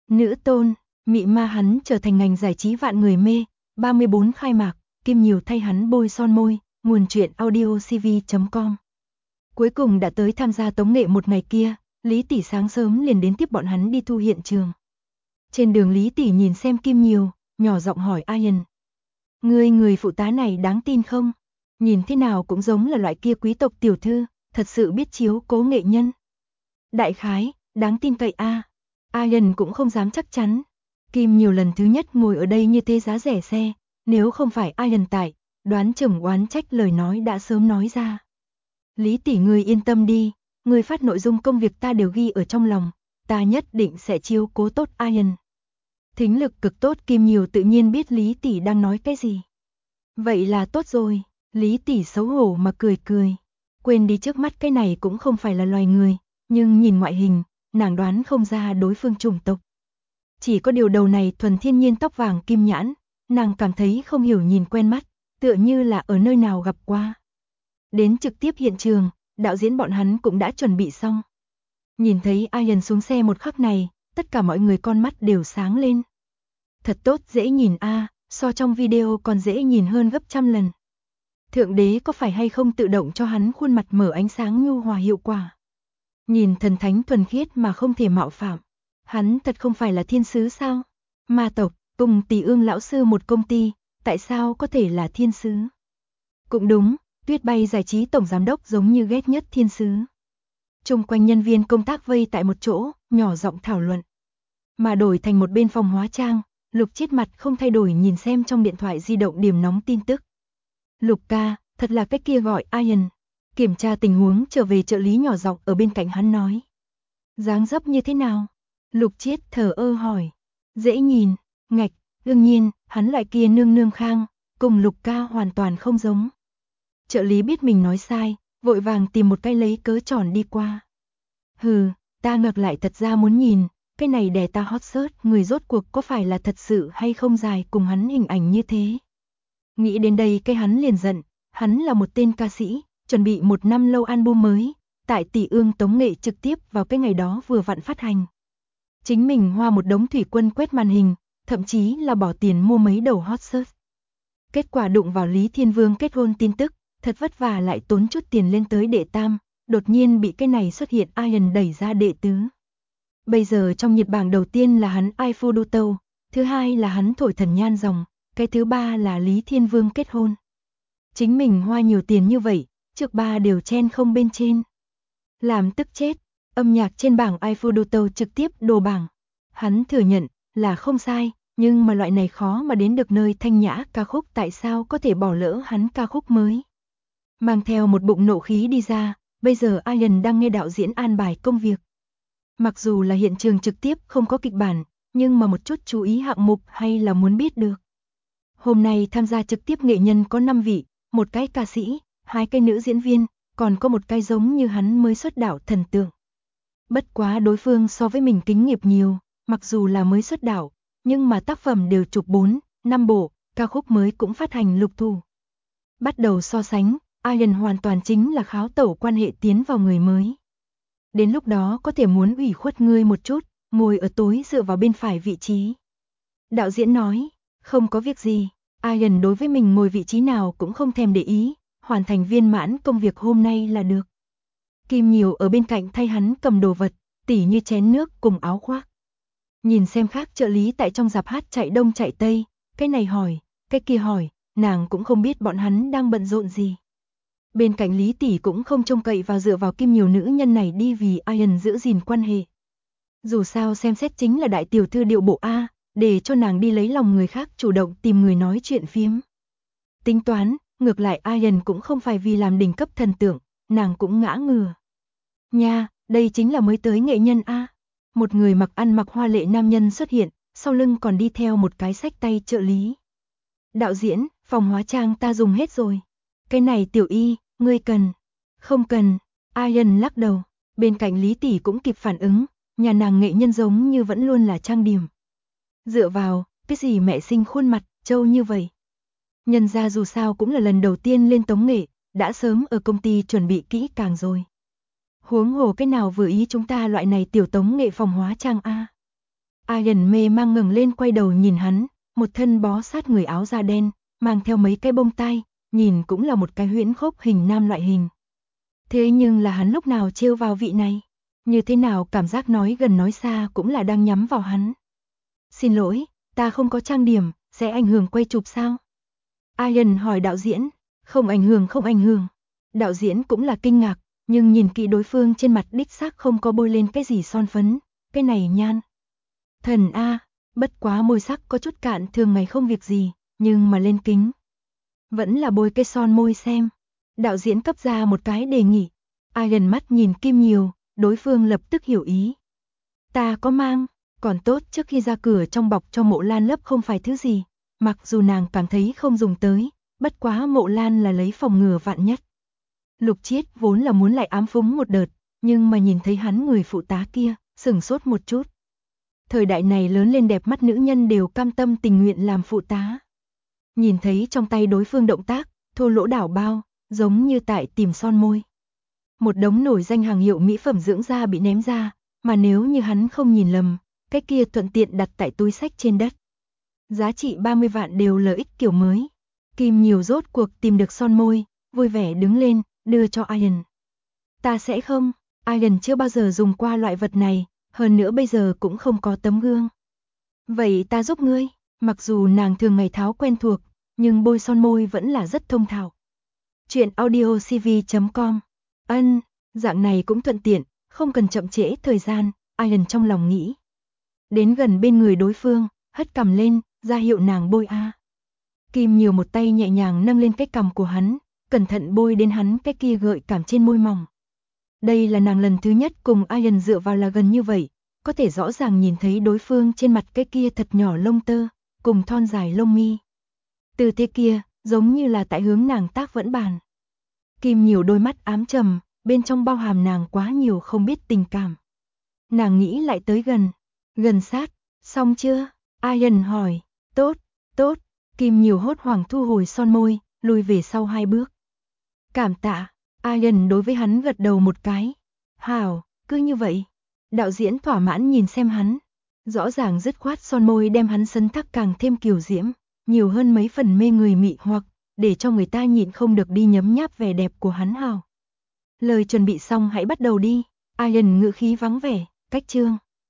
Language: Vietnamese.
Nữ tôn, mị ma hắn trở thành ngành giải trí vạn người mê, 34 khai mạc, Kim Nhiều thay hắn bôi son môi, nguồn truyện audiocv.com. Cuối cùng đã tới tham gia tống nghệ một ngày kia, Lý Tỷ sáng sớm liền đến tiếp bọn hắn đi thu hiện trường. Trên đường Lý Tỷ nhìn xem Kim Nhiều, nhỏ giọng hỏi Ian. Người phụ tá này đáng tin không? Nhìn thế nào cũng giống là loại kia quý tộc tiểu thư, thật sự biết chiếu cố nghệ nhân. Đại khái, đáng tin cậy a. Ian cũng không dám chắc chắn. Kim Nhiều lần thứ nhất ngồi ở đây như thế giá rẻ xe, nếu không phải Ian tại, đoán chừng oán trách lời nói đã sớm nói ra. Lý Tỷ ngươi yên tâm đi, ngươi phát nội dung công việc ta đều ghi ở trong lòng, ta nhất định sẽ chiếu cố tốt Ian. Thính lực cực tốt Kim Nhiều tự nhiên biết Lý Tỷ đang nói cái gì. Vậy là tốt rồi, Lý Tỷ xấu hổ mà cười cười. Quên đi trước mắt cái này cũng không phải là loài người, nhưng nhìn ngoại hình, nàng đoán không ra đối phương chủng tộc. Chỉ có điều đầu này thuần thiên nhiên tóc vàng kim nhãn, nàng cảm thấy không hiểu nhìn quen mắt, tựa như là ở nơi nào gặp qua. Đến trực tiếp hiện trường, đạo diễn bọn hắn cũng đã chuẩn bị xong. Nhìn thấy Ian xuống xe một khắc này, tất cả mọi người con mắt đều sáng lên. Thật tốt dễ nhìn a, so trong video còn dễ nhìn hơn gấp trăm lần. Thượng đế có phải hay không tự động cho hắn khuôn mặt mở ánh sáng nhu hòa hiệu quả. Nhìn thần thánh thuần khiết mà không thể mạo phạm. Hắn thật không phải là thiên sứ sao? Ma tộc, cùng Tỷ Ương lão sư một công ty, tại sao có thể là thiên sứ? Cũng đúng, Tuyết Bay giải trí tổng giám đốc giống như ghét nhất thiên sứ. Chung quanh nhân viên công tác vây tại một chỗ, nhỏ giọng thảo luận. Mà đổi thành một bên phòng hóa trang, Lục Chiết mặt không thay đổi nhìn xem trong điện thoại di động điểm nóng tin tức. Lục ca, thật là cái kia gọi Ian. Kiểm tra tình huống trở về trợ lý nhỏ giọng ở bên cạnh hắn nói. Dáng dấp như thế nào? Lục Chiết thờ ơ hỏi. Dễ nhìn, ngạch, đương nhiên, hắn loại kia nương nương khang, cùng Lục ca hoàn toàn không giống. Trợ lý biết mình nói sai, vội vàng tìm một cái lấy cớ tròn đi qua. Hừ, ta ngược lại thật ra muốn nhìn, cái này đè ta hot search người rốt cuộc có phải là thật sự hay không dài cùng hắn hình ảnh như thế. Nghĩ đến đây cái hắn liền giận, hắn là một tên ca sĩ, chuẩn bị một năm lâu album mới, tại Tỷ Ương tống nghệ trực tiếp vào cái ngày đó vừa vặn phát hành. Chính mình hoa một đống thủy quân quét màn hình, thậm chí là bỏ tiền mua mấy đầu hot search. Kết quả đụng vào Lý Thiên Vương kết hôn tin tức, thật vất vả lại tốn chút tiền lên tới đệ tam, đột nhiên bị cái này xuất hiện Ian đẩy ra đệ tứ. Bây giờ trong nhiệt bảng đầu tiên là hắn I Fu Du Tâu, thứ hai là hắn thổi thần nhan rồng, cái thứ ba là Lý Thiên Vương kết hôn. Chính mình hoa nhiều tiền như vậy, trước ba đều chen không bên trên. Làm tức chết, âm nhạc trên bảng I Fu Du Tâu trực tiếp đồ bảng. Hắn thừa nhận là không sai, nhưng mà loại này khó mà đến được nơi thanh nhã ca khúc tại sao có thể bỏ lỡ hắn ca khúc mới. Mang theo một bụng nộ khí đi ra, bây giờ Ian đang nghe đạo diễn an bài công việc. Mặc dù là hiện trường trực tiếp không có kịch bản, nhưng mà một chút chú ý hạng mục hay là muốn biết được. Hôm nay tham gia trực tiếp nghệ nhân có 5 vị, một cái ca sĩ, 2 cái nữ diễn viên, còn có một cái giống như hắn mới xuất đạo thần tượng. Bất quá đối phương so với mình kính nghiệp nhiều, mặc dù là mới xuất đạo, nhưng mà tác phẩm đều chụp 4, 5 bộ, ca khúc mới cũng phát hành lục thu. Bắt đầu so sánh, Ian hoàn toàn chính là kháo tẩu quan hệ tiến vào người mới. Đến lúc đó có thể muốn ủy khuất ngươi một chút, ngồi ở tối dựa vào bên phải vị trí. Đạo diễn nói, không có việc gì, Ian đối với mình ngồi vị trí nào cũng không thèm để ý, hoàn thành viên mãn công việc hôm nay là được. Kim Nhiều ở bên cạnh thay hắn cầm đồ vật, tỉ như chén nước cùng áo khoác. Nhìn xem khác trợ lý tại trong rạp hát chạy đông chạy tây, cái này hỏi, cái kia hỏi, nàng cũng không biết bọn hắn đang bận rộn gì. Bên cạnh Lý Tỷ cũng không trông cậy vào dựa vào Kim Nhiều nữ nhân này đi vì Ian giữ gìn quan hệ. Dù sao xem xét chính là đại tiểu thư điệu bộ A, để cho nàng đi lấy lòng người khác chủ động tìm người nói chuyện phiếm. Tính toán, ngược lại Ian cũng không phải vì làm đỉnh cấp thần tượng, nàng cũng ngã ngừa. Nha, đây chính là mới tới nghệ nhân A. Một người mặc ăn mặc hoa lệ nam nhân xuất hiện, sau lưng còn đi theo một cái xách tay trợ lý. Đạo diễn, phòng hóa trang ta dùng hết rồi. Cái này tiểu y, ngươi cần. Không cần, Ian lắc đầu. Bên cạnh Lý Tỷ cũng kịp phản ứng, nhà nàng nghệ nhân giống như vẫn luôn là trang điểm. Dựa vào, cái gì mẹ sinh khuôn mặt, trâu như vậy. Nhân ra dù sao cũng là lần đầu tiên lên tống nghệ, đã sớm ở công ty chuẩn bị kỹ càng rồi. Huống hồ cái nào vừa ý chúng ta loại này tiểu tống nghệ phòng hóa trang A. Ian mê mang ngẩng lên quay đầu nhìn hắn, một thân bó sát người áo da đen, mang theo mấy cái bông tai, nhìn cũng là một cái huyễn khốc hình nam loại hình. Thế nhưng là hắn lúc nào trêu vào vị này? Như thế nào cảm giác nói gần nói xa cũng là đang nhắm vào hắn. Xin lỗi, ta không có trang điểm, sẽ ảnh hưởng quay chụp sao? Ian hỏi đạo diễn, không ảnh hưởng không ảnh hưởng. Đạo diễn cũng là kinh ngạc, nhưng nhìn kỹ đối phương trên mặt đích xác không có bôi lên cái gì son phấn, cái này nhan. Thần a, bất quá môi sắc có chút cạn thường ngày không việc gì, nhưng mà lên kính. Vẫn là bôi cái son môi xem. Đạo diễn cấp ra một cái đề nghị. Ian mắt nhìn Kim Nhiều, đối phương lập tức hiểu ý. Ta có mang, còn tốt trước khi ra cửa trong bọc cho Mộ Lan lấp không phải thứ gì. Mặc dù nàng cảm thấy không dùng tới, bất quá Mộ Lan là lấy phòng ngừa vạn nhất. Lục Chiết vốn là muốn lại ám phúng một đợt, nhưng mà nhìn thấy hắn người phụ tá kia, sửng sốt một chút. Thời đại này lớn lên đẹp mắt nữ nhân đều cam tâm tình nguyện làm phụ tá. Nhìn thấy trong tay đối phương động tác, thô lỗ đảo bao, giống như tại tìm son môi. Một đống nổi danh hàng hiệu mỹ phẩm dưỡng da bị ném ra, mà nếu như hắn không nhìn lầm, cái kia thuận tiện đặt tại túi xách trên đất. Giá trị 30 vạn đều lợi ích kiểu mới. Kim Nhiều rốt cuộc tìm được son môi, vui vẻ đứng lên, đưa cho Ian. Ta sẽ không, Ian chưa bao giờ dùng qua loại vật này, hơn nữa bây giờ cũng không có tấm gương. Vậy ta giúp ngươi, mặc dù nàng thường ngày tháo quen thuộc, nhưng bôi son môi vẫn là rất thông thạo. Chuyện audiocv.com. Ân, dạng này cũng thuận tiện, không cần chậm trễ thời gian, Ian trong lòng nghĩ. Đến gần bên người đối phương, hất cằm lên, ra hiệu nàng bôi a. Kim Nhiều một tay nhẹ nhàng nâng lên cái cằm của hắn, cẩn thận bôi đến hắn cái kia gợi cảm trên môi mỏng. Đây là nàng lần thứ nhất cùng Ian dựa vào là gần như vậy, có thể rõ ràng nhìn thấy đối phương trên mặt cái kia thật nhỏ lông tơ, cùng thon dài lông mi. Từ thế kia, giống như là tại hướng nàng tác vẫn bàn. Kim Nhiều đôi mắt ám trầm, bên trong bao hàm nàng quá nhiều không biết tình cảm. Nàng nghĩ lại tới gần sát, xong chưa? Ian hỏi, tốt, tốt, Kim Nhiều hốt hoảng thu hồi son môi, lùi về sau 2 bước. Cảm tạ, Ian đối với hắn gật đầu một cái. Hảo, cứ như vậy. Đạo diễn thỏa mãn nhìn xem hắn. Rõ ràng dứt khoát son môi đem hắn sấn thắc càng thêm kiều diễm, nhiều hơn mấy phần mê người mị hoặc, để cho người ta nhịn không được đi nhấm nháp vẻ đẹp của hắn hào. Lời chuẩn bị xong hãy bắt đầu đi. Ian ngữ khí vắng vẻ, cách chương.